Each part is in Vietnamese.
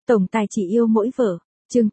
Tổng tài chỉ yêu mỗi vợ. Chương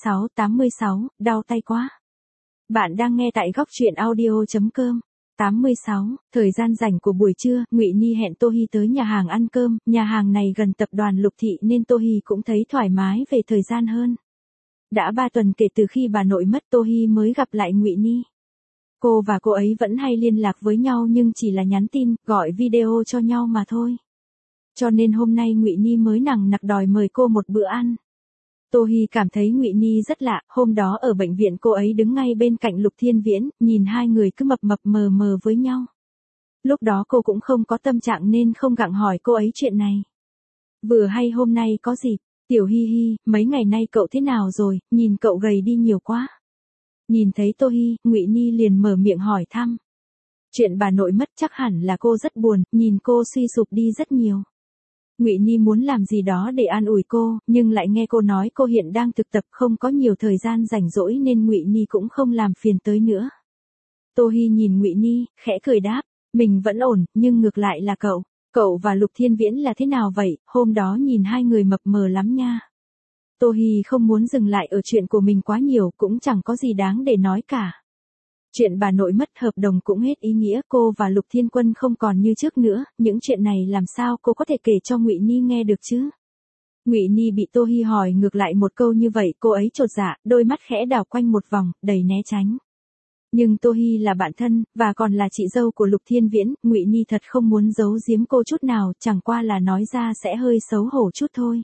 86, đau tay quá. Bạn đang nghe tại góc truyện audio.com. 86, thời gian rảnh của buổi trưa, Ngụy Ni hẹn Tô Hi tới nhà hàng ăn cơm, nhà hàng này gần tập đoàn Lục Thị nên Tô Hi cũng thấy thoải mái về thời gian hơn. Đã 3 tuần kể từ khi bà nội mất Tô Hi mới gặp lại Ngụy Ni. Cô và cô ấy vẫn hay liên lạc với nhau nhưng chỉ là nhắn tin, gọi video cho nhau mà thôi. Cho nên hôm nay Ngụy Ni mới nằng nặc đòi mời cô một bữa ăn. Tô Hi cảm thấy Ngụy Ni rất lạ, hôm đó ở bệnh viện cô ấy đứng ngay bên cạnh Lục Thiên Viễn, nhìn hai người cứ mập mập mờ mờ với nhau. Lúc đó cô cũng không có tâm trạng nên không gặng hỏi cô ấy chuyện này. Vừa hay hôm nay có dịp, Tiểu Hi Hi, mấy ngày nay cậu thế nào rồi, nhìn cậu gầy đi nhiều quá. Nhìn thấy Tô Hi, Ngụy Ni liền mở miệng hỏi thăm. Chuyện bà nội mất chắc hẳn là cô rất buồn, nhìn cô suy sụp đi rất nhiều. Ngụy Ni muốn làm gì đó để an ủi cô, nhưng lại nghe cô nói cô hiện đang thực tập không có nhiều thời gian rảnh rỗi nên Ngụy Ni cũng không làm phiền tới nữa. Tô Hi nhìn Ngụy Ni, khẽ cười đáp, mình vẫn ổn, nhưng ngược lại là cậu và Lục Thiên Viễn là thế nào vậy, hôm đó nhìn hai người mập mờ lắm nha. Tô Hi không muốn dừng lại ở chuyện của mình quá nhiều, cũng chẳng có gì đáng để nói cả. Chuyện bà nội mất hợp đồng cũng hết ý nghĩa, cô và Lục Thiên Quân không còn như trước nữa, những chuyện này làm sao cô có thể kể cho Ngụy Ni nghe được chứ? Ngụy Ni bị Tô Hi hỏi ngược lại một câu như vậy, cô ấy chột dạ, đôi mắt khẽ đảo quanh một vòng, đầy né tránh. Nhưng Tô Hi là bạn thân, và còn là chị dâu của Lục Thiên Viễn, Ngụy Ni thật không muốn giấu giếm cô chút nào, chẳng qua là nói ra sẽ hơi xấu hổ chút thôi.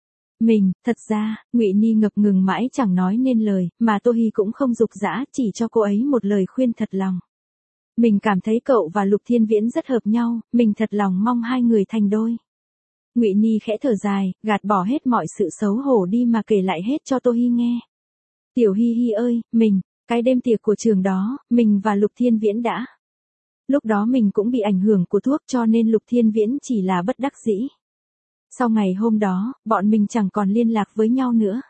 Thật ra, Ngụy Ni ngập ngừng mãi chẳng nói nên lời, mà Tô Hi cũng không giục giã, chỉ cho cô ấy một lời khuyên thật lòng. Mình cảm thấy cậu và Lục Thiên Viễn rất hợp nhau, mình thật lòng mong hai người thành đôi. Ngụy Ni khẽ thở dài, gạt bỏ hết mọi sự xấu hổ đi mà kể lại hết cho Tô Hi nghe. Tiểu Hi Hi ơi, cái đêm tiệc của trường đó, mình và Lục Thiên Viễn đã. Lúc đó mình cũng bị ảnh hưởng của thuốc cho nên Lục Thiên Viễn chỉ là bất đắc dĩ. Sau ngày hôm đó, bọn mình chẳng còn liên lạc với nhau nữa.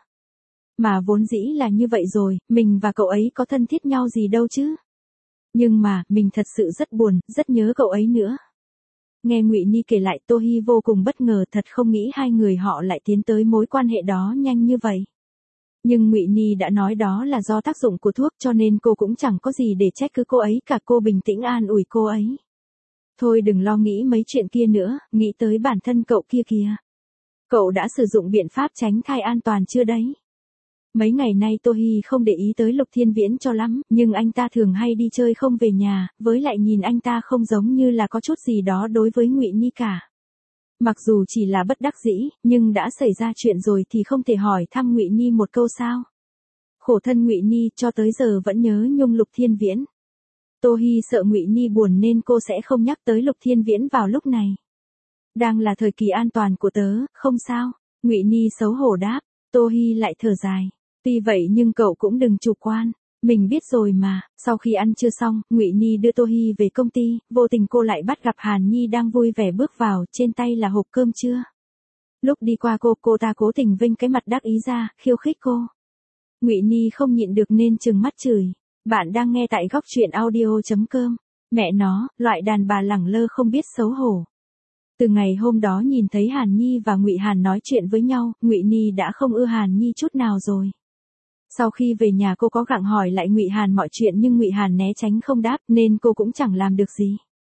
Mà vốn dĩ là như vậy rồi, mình và cậu ấy có thân thiết nhau gì đâu chứ. Nhưng mà, mình thật sự rất buồn, rất nhớ cậu ấy nữa. Nghe Ngụy Ni kể lại, Tô Hi vô cùng bất ngờ, thật không nghĩ hai người họ lại tiến tới mối quan hệ đó nhanh như vậy. Nhưng Ngụy Ni đã nói đó là do tác dụng của thuốc cho nên cô cũng chẳng có gì để trách cứ cô ấy cả, cô bình tĩnh an ủi cô ấy. Thôi đừng lo nghĩ mấy chuyện kia nữa, nghĩ tới bản thân cậu kia kìa. Cậu đã sử dụng biện pháp tránh thai an toàn chưa đấy? Mấy ngày nay Tô Hi không để ý tới Lục Thiên Viễn cho lắm, nhưng anh ta thường hay đi chơi không về nhà, với lại nhìn anh ta không giống như là có chút gì đó đối với Ngụy Ni cả. Mặc dù chỉ là bất đắc dĩ, nhưng đã xảy ra chuyện rồi thì không thể hỏi thăm Ngụy Ni một câu sao? Khổ thân Ngụy Ni cho tới giờ vẫn nhớ nhung Lục Thiên Viễn. Tô Hi sợ Ngụy Ni buồn nên cô sẽ không nhắc tới Lục Thiên Viễn vào lúc này. Đang là thời kỳ an toàn của tớ, không sao. Ngụy Ni xấu hổ đáp. Tô Hi lại thở dài. Tuy vậy nhưng cậu cũng đừng chủ quan. Mình biết rồi mà. Sau khi ăn trưa xong, Ngụy Ni đưa Tô Hi về công ty, vô tình cô lại bắt gặp Hàn Nhi đang vui vẻ bước vào, trên tay là hộp cơm trưa. Lúc đi qua cô ta cố tình vênh cái mặt đắc ý ra, khiêu khích cô. Ngụy Ni không nhịn được nên trừng mắt chửi. Bạn đang nghe tại góc truyện audio.com. Mẹ nó, loại đàn bà lẳng lơ không biết xấu hổ. Từ ngày hôm đó nhìn thấy Hàn Nhi và Ngụy Hàn nói chuyện với nhau, Ngụy Ni đã không ưa Hàn Nhi chút nào rồi. Sau khi về nhà cô có gặng hỏi lại Ngụy Hàn mọi chuyện nhưng Ngụy Hàn né tránh không đáp nên cô cũng chẳng làm được gì.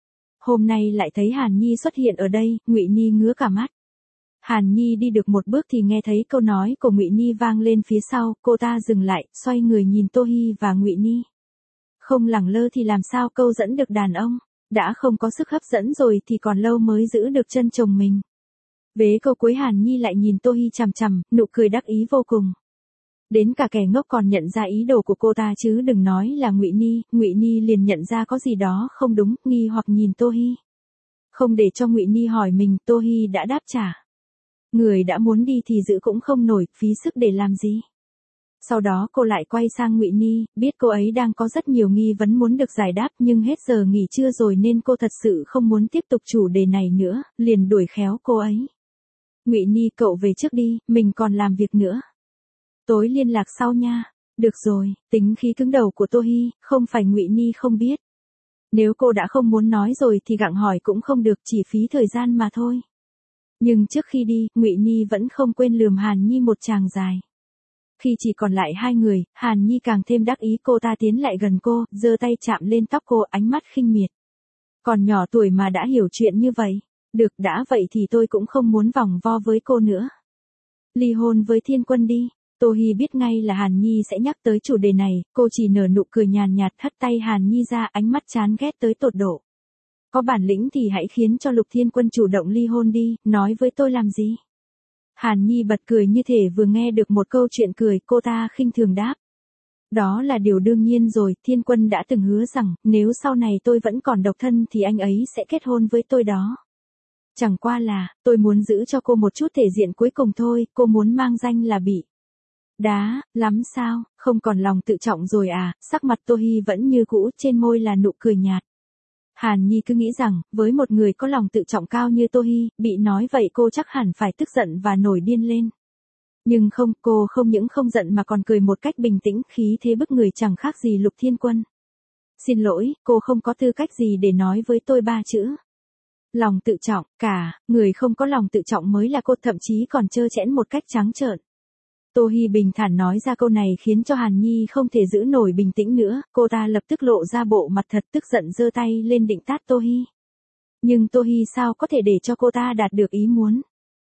Hôm nay lại thấy Hàn Nhi xuất hiện ở đây, Ngụy Ni ngứa cả mắt. Hàn Nhi đi được một bước thì nghe thấy câu nói của Ngụy Ni vang lên phía sau, cô ta dừng lại, xoay người nhìn Tô Hi và Ngụy Ni. Không lẳng lơ thì làm sao câu dẫn được đàn ông, đã không có sức hấp dẫn rồi thì còn lâu mới giữ được chân chồng mình. Vế câu cuối Hàn Nhi lại nhìn Tô Hi chằm chằm, nụ cười đắc ý vô cùng. Đến cả kẻ ngốc còn nhận ra ý đồ của cô ta chứ đừng nói là Ngụy Ni liền nhận ra có gì đó không đúng, nghi hoặc nhìn Tô Hi. Không để cho Ngụy Ni hỏi mình, Tô Hi đã đáp trả. Người đã muốn đi thì giữ cũng không nổi, phí sức để làm gì. Sau đó cô lại quay sang Ngụy Ni, biết cô ấy đang có rất nhiều nghi vấn muốn được giải đáp nhưng hết giờ nghỉ trưa rồi nên cô thật sự không muốn tiếp tục chủ đề này nữa, liền đuổi khéo cô ấy. Ngụy Ni cậu về trước đi, mình còn làm việc nữa. Tối liên lạc sau nha. Được rồi, tính khí cứng đầu của Tô Hi, không phải Ngụy Ni không biết. Nếu cô đã không muốn nói rồi thì gặng hỏi cũng không được, chỉ phí thời gian mà thôi. Nhưng trước khi đi, Ngụy Nhi vẫn không quên lườm Hàn Nhi một tràng dài. Khi chỉ còn lại hai người, Hàn Nhi càng thêm đắc ý, cô ta tiến lại gần cô, giơ tay chạm lên tóc cô, ánh mắt khinh miệt. Còn nhỏ tuổi mà đã hiểu chuyện như vậy. Được, đã vậy thì tôi cũng không muốn vòng vo với cô nữa. Ly hôn với Thiên Quân đi. Tô Hi biết ngay là Hàn Nhi sẽ nhắc tới chủ đề này, cô chỉ nở nụ cười nhàn nhạt, hất tay Hàn Nhi ra, ánh mắt chán ghét tới tột độ. Có bản lĩnh thì hãy khiến cho Lục Thiên Quân chủ động ly hôn đi, nói với tôi làm gì? Hàn Nhi bật cười như thể vừa nghe được một câu chuyện cười, cô ta khinh thường đáp. Đó là điều đương nhiên rồi, Thiên Quân đã từng hứa rằng, nếu sau này tôi vẫn còn độc thân thì anh ấy sẽ kết hôn với tôi đó. Chẳng qua là, tôi muốn giữ cho cô một chút thể diện cuối cùng thôi, cô muốn mang danh là bị đá, lắm sao, không còn lòng tự trọng rồi à, sắc mặt Tô Hi vẫn như cũ, trên môi là nụ cười nhạt. Hàn Nhi cứ nghĩ rằng, với một người có lòng tự trọng cao như Tô Hi, bị nói vậy cô chắc hẳn phải tức giận và nổi điên lên. Nhưng không, cô không những không giận mà còn cười một cách bình tĩnh, khí thế bức người chẳng khác gì Lục Thiên Quân. Xin lỗi, cô không có tư cách gì để nói với tôi ba chữ. Lòng tự trọng, người không có lòng tự trọng mới là cô, thậm chí còn trơ trẽn một cách trắng trợn. Tô Hi bình thản nói ra câu này khiến cho Hàn Nhi không thể giữ nổi bình tĩnh nữa, cô ta lập tức lộ ra bộ mặt thật tức giận, giơ tay lên định tát Tô Hi. Nhưng Tô Hi sao có thể để cho cô ta đạt được ý muốn.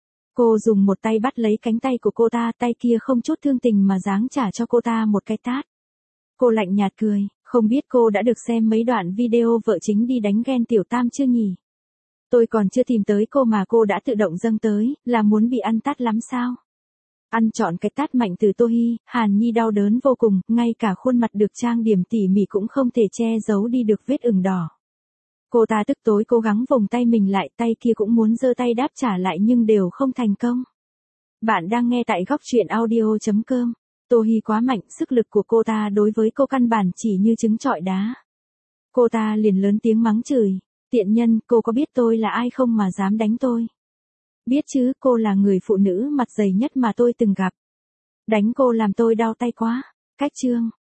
Cô dùng một tay bắt lấy cánh tay của cô ta, tay kia không chút thương tình mà giáng trả cho cô ta một cái tát. Cô lạnh nhạt cười, không biết cô đã được xem mấy đoạn video vợ chính đi đánh ghen Tiểu Tam chưa nhỉ? Tôi còn chưa tìm tới cô mà cô đã tự động dâng tới, là muốn bị ăn tát lắm sao? Ăn trọn cái tát mạnh từ Tô Hi, Hàn Nhi đau đớn vô cùng, ngay cả khuôn mặt được trang điểm tỉ mỉ cũng không thể che giấu đi được vết ửng đỏ. Cô ta tức tối cố gắng vùng tay mình lại, tay kia cũng muốn giơ tay đáp trả lại nhưng đều không thành công. Bạn đang nghe tại góc truyện audio.com. Tô Hi quá mạnh, sức lực của cô ta đối với cô căn bản chỉ như trứng trọi đá. Cô ta liền lớn tiếng mắng chửi, tiện nhân, cô có biết tôi là ai không mà dám đánh tôi? Biết chứ, cô là người phụ nữ mặt dày nhất mà tôi từng gặp. Đánh cô làm tôi đau tay quá. Cách chương.